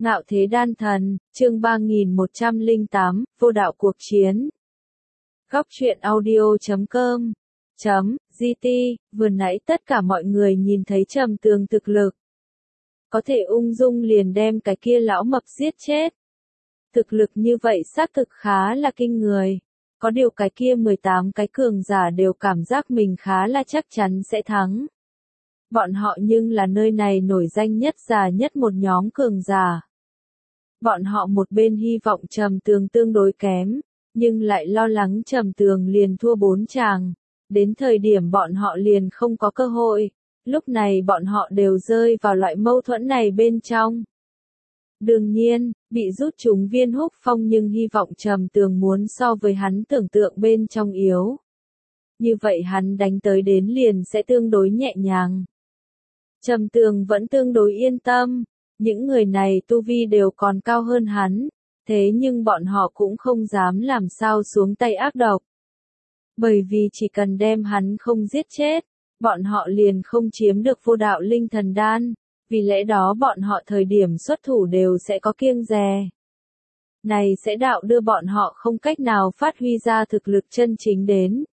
Ngạo thế đan thần, chương 3108, vô đạo cuộc chiến. Góc truyện audio.com .gt, vừa nãy tất cả mọi người nhìn thấy Trầm Tường thực lực. Có thể ung dung liền đem cái kia lão mập giết chết. Thực lực như vậy xác thực khá là kinh người. Có điều cái kia 18 cái cường giả đều cảm giác mình khá là chắc chắn sẽ thắng. Bọn họ nhưng là nơi này nổi danh nhất già nhất một nhóm cường giả. Bọn họ một bên hy vọng Trầm Tường tương đối kém, nhưng lại lo lắng Trầm Tường liền thua 4 tràng. Đến thời điểm bọn họ liền không có cơ hội. Lúc này bọn họ đều rơi vào loại mâu thuẫn này bên trong. Đương nhiên, bị rút trúng viên húc phong nhưng hy vọng Trầm Tường muốn so với hắn tưởng tượng bên trong yếu. Như vậy hắn đánh tới đến liền sẽ tương đối nhẹ nhàng. Trầm Tường vẫn tương đối yên tâm. Những người này tu vi đều còn cao hơn hắn, thế nhưng bọn họ cũng không dám làm sao xuống tay ác độc. Bởi vì chỉ cần đem hắn không giết chết, bọn họ liền không chiếm được vô đạo linh thần đan, vì lẽ đó bọn họ thời điểm xuất thủ đều sẽ có kiêng dè. Này sẽ đạo đưa bọn họ không cách nào phát huy ra thực lực chân chính đến.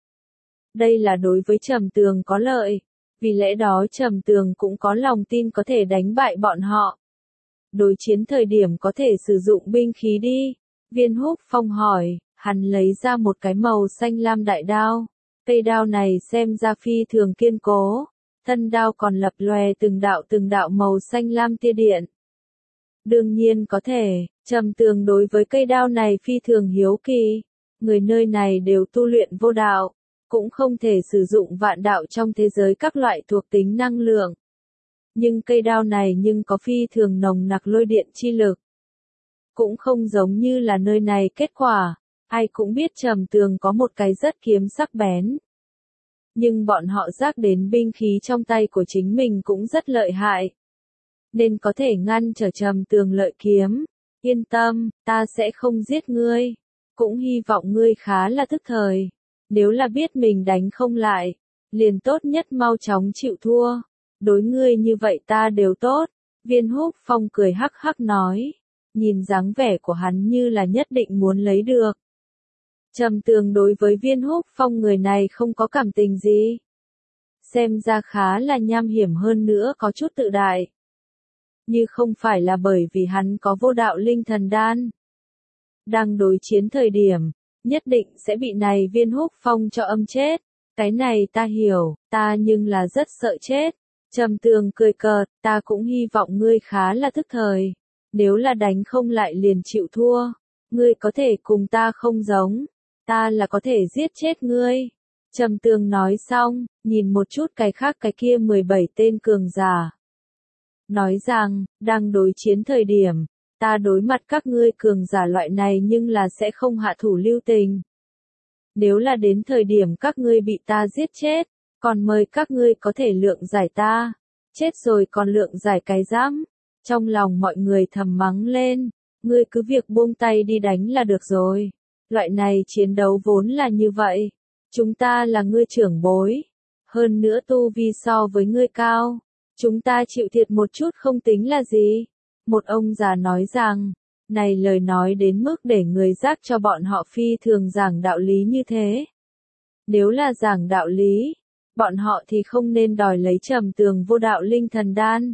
Đây là đối với Trầm Tường có lợi, vì lẽ đó Trầm Tường cũng có lòng tin có thể đánh bại bọn họ. Đối chiến thời điểm có thể sử dụng binh khí đi. Viên húc phong hỏi, hắn lấy ra một cái màu xanh lam đại đao. Cây đao này xem ra phi thường kiên cố. Thân đao còn lập lòe từng đạo màu xanh lam tia điện. Đương nhiên có thể, Trầm Tường đối với cây đao này phi thường hiếu kỳ. Người nơi này đều tu luyện vô đạo, cũng không thể sử dụng vạn đạo trong thế giới các loại thuộc tính năng lượng. Nhưng cây đao này nhưng có phi thường nồng nặc lôi điện chi lực. Cũng không giống như là nơi này kết quả, ai cũng biết Trầm Tường có một cái rất kiếm sắc bén. Nhưng bọn họ giác đến binh khí trong tay của chính mình cũng rất lợi hại. Nên có thể ngăn trở Trầm Tường lợi kiếm. Yên tâm, ta sẽ không giết ngươi. Cũng hy vọng ngươi khá là thức thời. Nếu là biết mình đánh không lại, liền tốt nhất mau chóng chịu thua. Đối ngươi như vậy ta đều tốt. Viên húc phong cười hắc hắc nói. Nhìn dáng vẻ của hắn như là nhất định muốn lấy được. Trầm Tường đối với viên húc phong người này không có cảm tình gì. Xem ra khá là nham hiểm hơn nữa có chút tự đại. Như không phải là bởi vì hắn có vô đạo linh thần đan. Đang đối chiến thời điểm, nhất định sẽ bị này viên húc phong cho âm chết. Cái này ta hiểu, ta nhưng là rất sợ chết. Trầm Tường cười cợt, ta cũng hy vọng ngươi khá là thức thời. Nếu là đánh không lại liền chịu thua. Ngươi có thể cùng ta không giống. Ta là có thể giết chết ngươi. Trầm Tường nói xong, nhìn một chút cái khác cái kia 17 tên cường giả. Nói rằng, đang đối chiến thời điểm, ta đối mặt các ngươi cường giả loại này nhưng là sẽ không hạ thủ lưu tình. Nếu là đến thời điểm các ngươi bị ta giết chết, còn mời các ngươi có thể lượng giải ta. Chết rồi còn lượng giải cái dám. Trong lòng mọi người thầm mắng lên. Ngươi cứ việc buông tay đi đánh là được rồi. Loại này chiến đấu vốn là như vậy. Chúng ta là ngươi trưởng bối. Hơn nữa tu vi so với ngươi cao. Chúng ta chịu thiệt một chút không tính là gì. Một ông già nói rằng. Này lời nói đến mức để người giác cho bọn họ phi thường giảng đạo lý như thế. Nếu là giảng đạo lý, bọn họ thì không nên đòi lấy Trầm Tường vô đạo linh thần đan.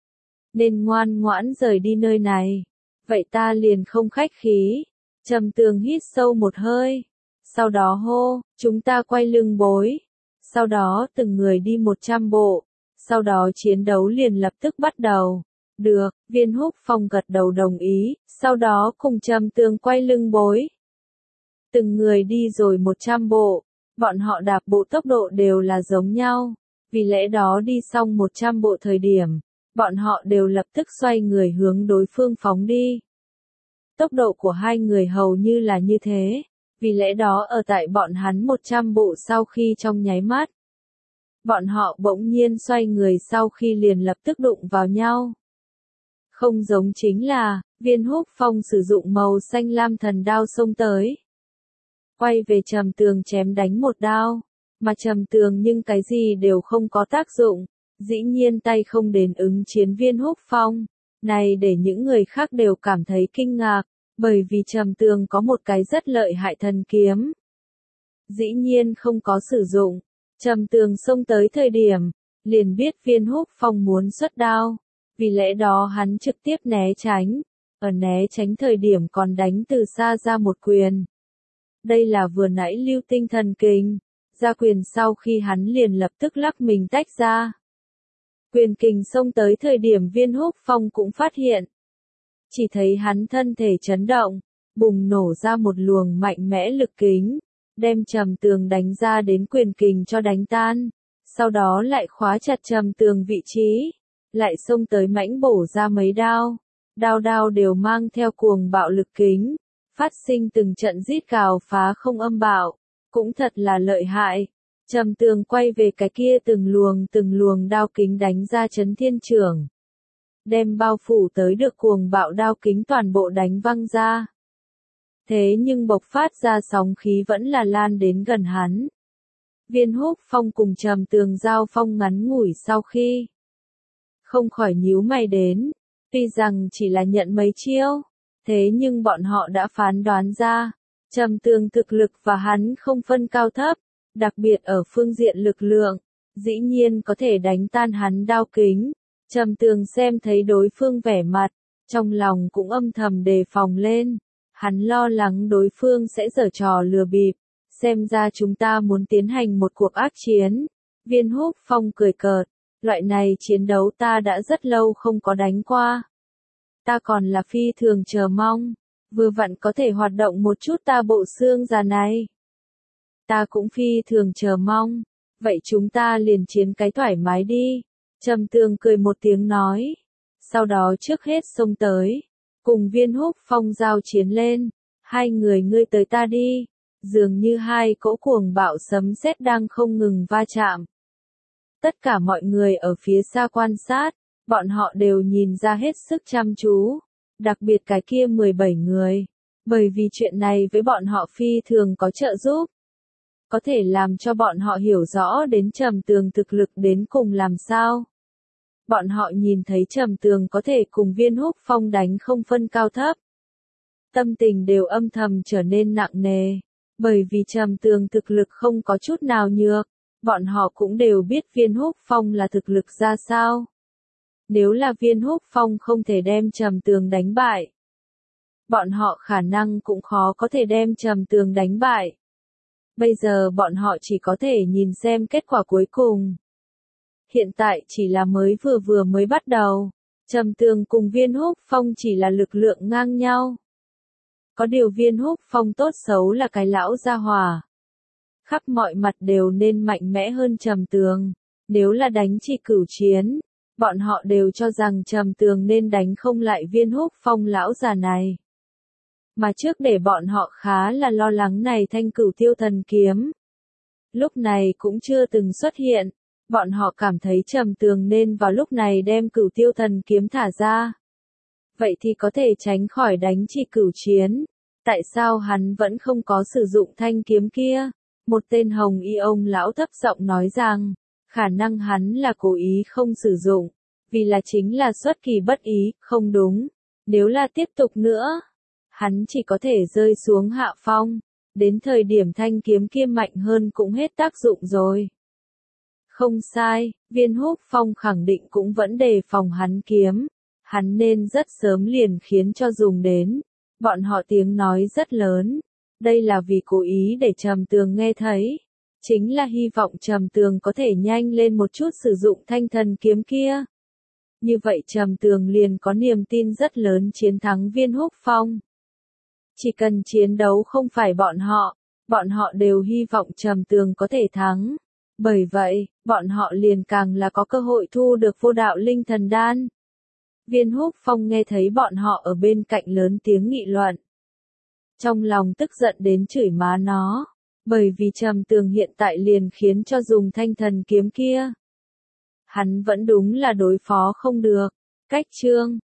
Nên ngoan ngoãn rời đi nơi này. Vậy ta liền không khách khí. Trầm Tường hít sâu một hơi. Sau đó hô, chúng ta quay lưng bối. Sau đó từng người đi 100 bộ. Sau đó chiến đấu liền lập tức bắt đầu. Được, viên húc phong gật đầu đồng ý. Sau đó cùng Trầm Tường quay lưng bối. Từng người đi rồi 100 bộ. Bọn họ đạp bộ tốc độ đều là giống nhau. Vì lẽ đó đi xong 100 bộ thời điểm, bọn họ đều lập tức xoay người hướng đối phương phóng đi. Tốc độ của hai người hầu như là như thế. Vì lẽ đó ở tại bọn hắn 100 bộ sau khi trong nháy mắt. Bọn họ bỗng nhiên xoay người sau khi liền lập tức đụng vào nhau. Không giống chính là, viên húc phong sử dụng màu xanh lam thần đao xông tới. Quay về Trầm Tường chém đánh một đao, mà Trầm Tường nhưng cái gì đều không có tác dụng, dĩ nhiên tay không đến ứng chiến viên húc phong, Này để những người khác đều cảm thấy kinh ngạc, bởi vì Trầm Tường có một cái rất lợi hại thần kiếm. Dĩ nhiên không có sử dụng, Trầm Tường xông tới thời điểm, liền biết Viên Húc Phong muốn xuất đao, vì lẽ đó hắn trực tiếp né tránh, ở né tránh thời điểm còn đánh từ xa ra một quyền. Đây là vừa nãy lưu tinh thần kình, ra quyền sau khi hắn liền lập tức lắc mình tách ra. Quyền kình xông tới thời điểm Viên Húc Phong cũng phát hiện. Chỉ thấy hắn thân thể chấn động, bùng nổ ra một luồng mạnh mẽ lực kính, đem Trầm Tường đánh ra đến quyền kình cho đánh tan, sau đó lại khóa chặt Trầm Tường vị trí, lại xông tới mãnh bổ ra mấy đao, đao đao đều mang theo cuồng bạo lực kính, phát sinh từng trận rít cào phá không âm bạo, cũng thật là lợi hại. Trầm Tường quay về cái kia từng luồng đao kính đánh ra chấn thiên trưởng, đem bao phủ tới được cuồng bạo đao kính toàn bộ đánh văng ra. Thế nhưng bộc phát ra sóng khí vẫn là lan đến gần hắn. Viên Húc Phong cùng Trầm Tường giao phong ngắn ngủi sau khi không khỏi nhíu mày đến, tuy rằng chỉ là nhận mấy chiêu, thế nhưng bọn họ đã phán đoán ra, Trầm Tường thực lực và hắn không phân cao thấp, đặc biệt ở phương diện lực lượng, dĩ nhiên có thể đánh tan hắn đao kính. Trầm Tường xem thấy đối phương vẻ mặt, trong lòng cũng âm thầm đề phòng lên, hắn lo lắng đối phương sẽ giở trò lừa bịp, xem ra chúng ta muốn tiến hành một cuộc ác chiến. Viên Húc Phong cười cợt, loại này chiến đấu ta đã rất lâu không có đánh qua. Ta còn là phi thường chờ mong, vừa vặn có thể hoạt động một chút ta bộ xương già này. Ta cũng phi thường chờ mong, vậy chúng ta liền chiến cái thoải mái đi. Trầm Tường cười một tiếng nói, sau đó trước hết xông tới, cùng Viên Húc Phong giao chiến lên, hai người ngươi tới ta đi, dường như hai cỗ cuồng bạo sấm sét đang không ngừng va chạm. Tất cả mọi người ở phía xa quan sát, bọn họ đều nhìn ra hết sức chăm chú, đặc biệt cái kia 17 người, bởi vì chuyện này với bọn họ phi thường có trợ giúp. Có thể làm cho bọn họ hiểu rõ đến Trầm Tường thực lực đến cùng làm sao. Bọn họ nhìn thấy Trầm Tường có thể cùng Viên Húc Phong đánh không phân cao thấp. Tâm tình đều âm thầm trở nên nặng nề, bởi vì Trầm Tường thực lực không có chút nào nhược, bọn họ cũng đều biết Viên Húc Phong là thực lực ra sao. Nếu là Viên Húc Phong không thể đem Trầm Tường đánh bại, bọn họ khả năng cũng khó có thể đem Trầm Tường đánh bại. Bây giờ bọn họ chỉ có thể nhìn xem kết quả cuối cùng. Hiện tại chỉ là mới bắt đầu, Trầm Tường cùng Viên Húc Phong chỉ là lực lượng ngang nhau. Có điều Viên Húc Phong tốt xấu là cái lão gia hỏa, khắp mọi mặt đều nên mạnh mẽ hơn Trầm Tường. Nếu là đánh chỉ cửu chiến, bọn họ đều cho rằng Trầm Tường nên đánh không lại Viên Húc Phong lão già này. Mà trước để bọn họ khá là lo lắng này thanh cửu tiêu thần kiếm, lúc này cũng chưa từng xuất hiện, bọn họ cảm thấy Trầm Tường nên vào lúc này đem cửu tiêu thần kiếm thả ra. Vậy thì có thể tránh khỏi đánh chỉ cửu chiến. Tại sao hắn vẫn không có sử dụng thanh kiếm kia? Một tên hồng y ông lão thấp giọng nói rằng, khả năng hắn là cố ý không sử dụng, vì là chính là xuất kỳ bất ý, không đúng. Nếu là tiếp tục nữa, hắn chỉ có thể rơi xuống hạ phong, đến thời điểm thanh kiếm kia mạnh hơn cũng hết tác dụng rồi. Không sai, Viên Húc Phong khẳng định cũng vẫn đề phòng hắn kiếm, hắn nên rất sớm liền khiến cho dùng đến. Bọn họ tiếng nói rất lớn, đây là vì cố ý để Trầm Tường nghe thấy, chính là hy vọng Trầm Tường có thể nhanh lên một chút sử dụng thanh thần kiếm kia. Như vậy Trầm Tường liền có niềm tin rất lớn chiến thắng Viên Húc Phong. Chỉ cần chiến đấu không phải bọn họ đều hy vọng Trầm Tường có thể thắng. Bởi vậy, bọn họ liền càng là có cơ hội thu được vô đạo linh thần đan. Viên Húc Phong nghe thấy bọn họ ở bên cạnh lớn tiếng nghị luận. Trong lòng tức giận đến chửi má nó, bởi vì Trầm Tường hiện tại liền khiến cho dùng thanh thần kiếm kia. Hắn vẫn đúng là đối phó không được. Cách chương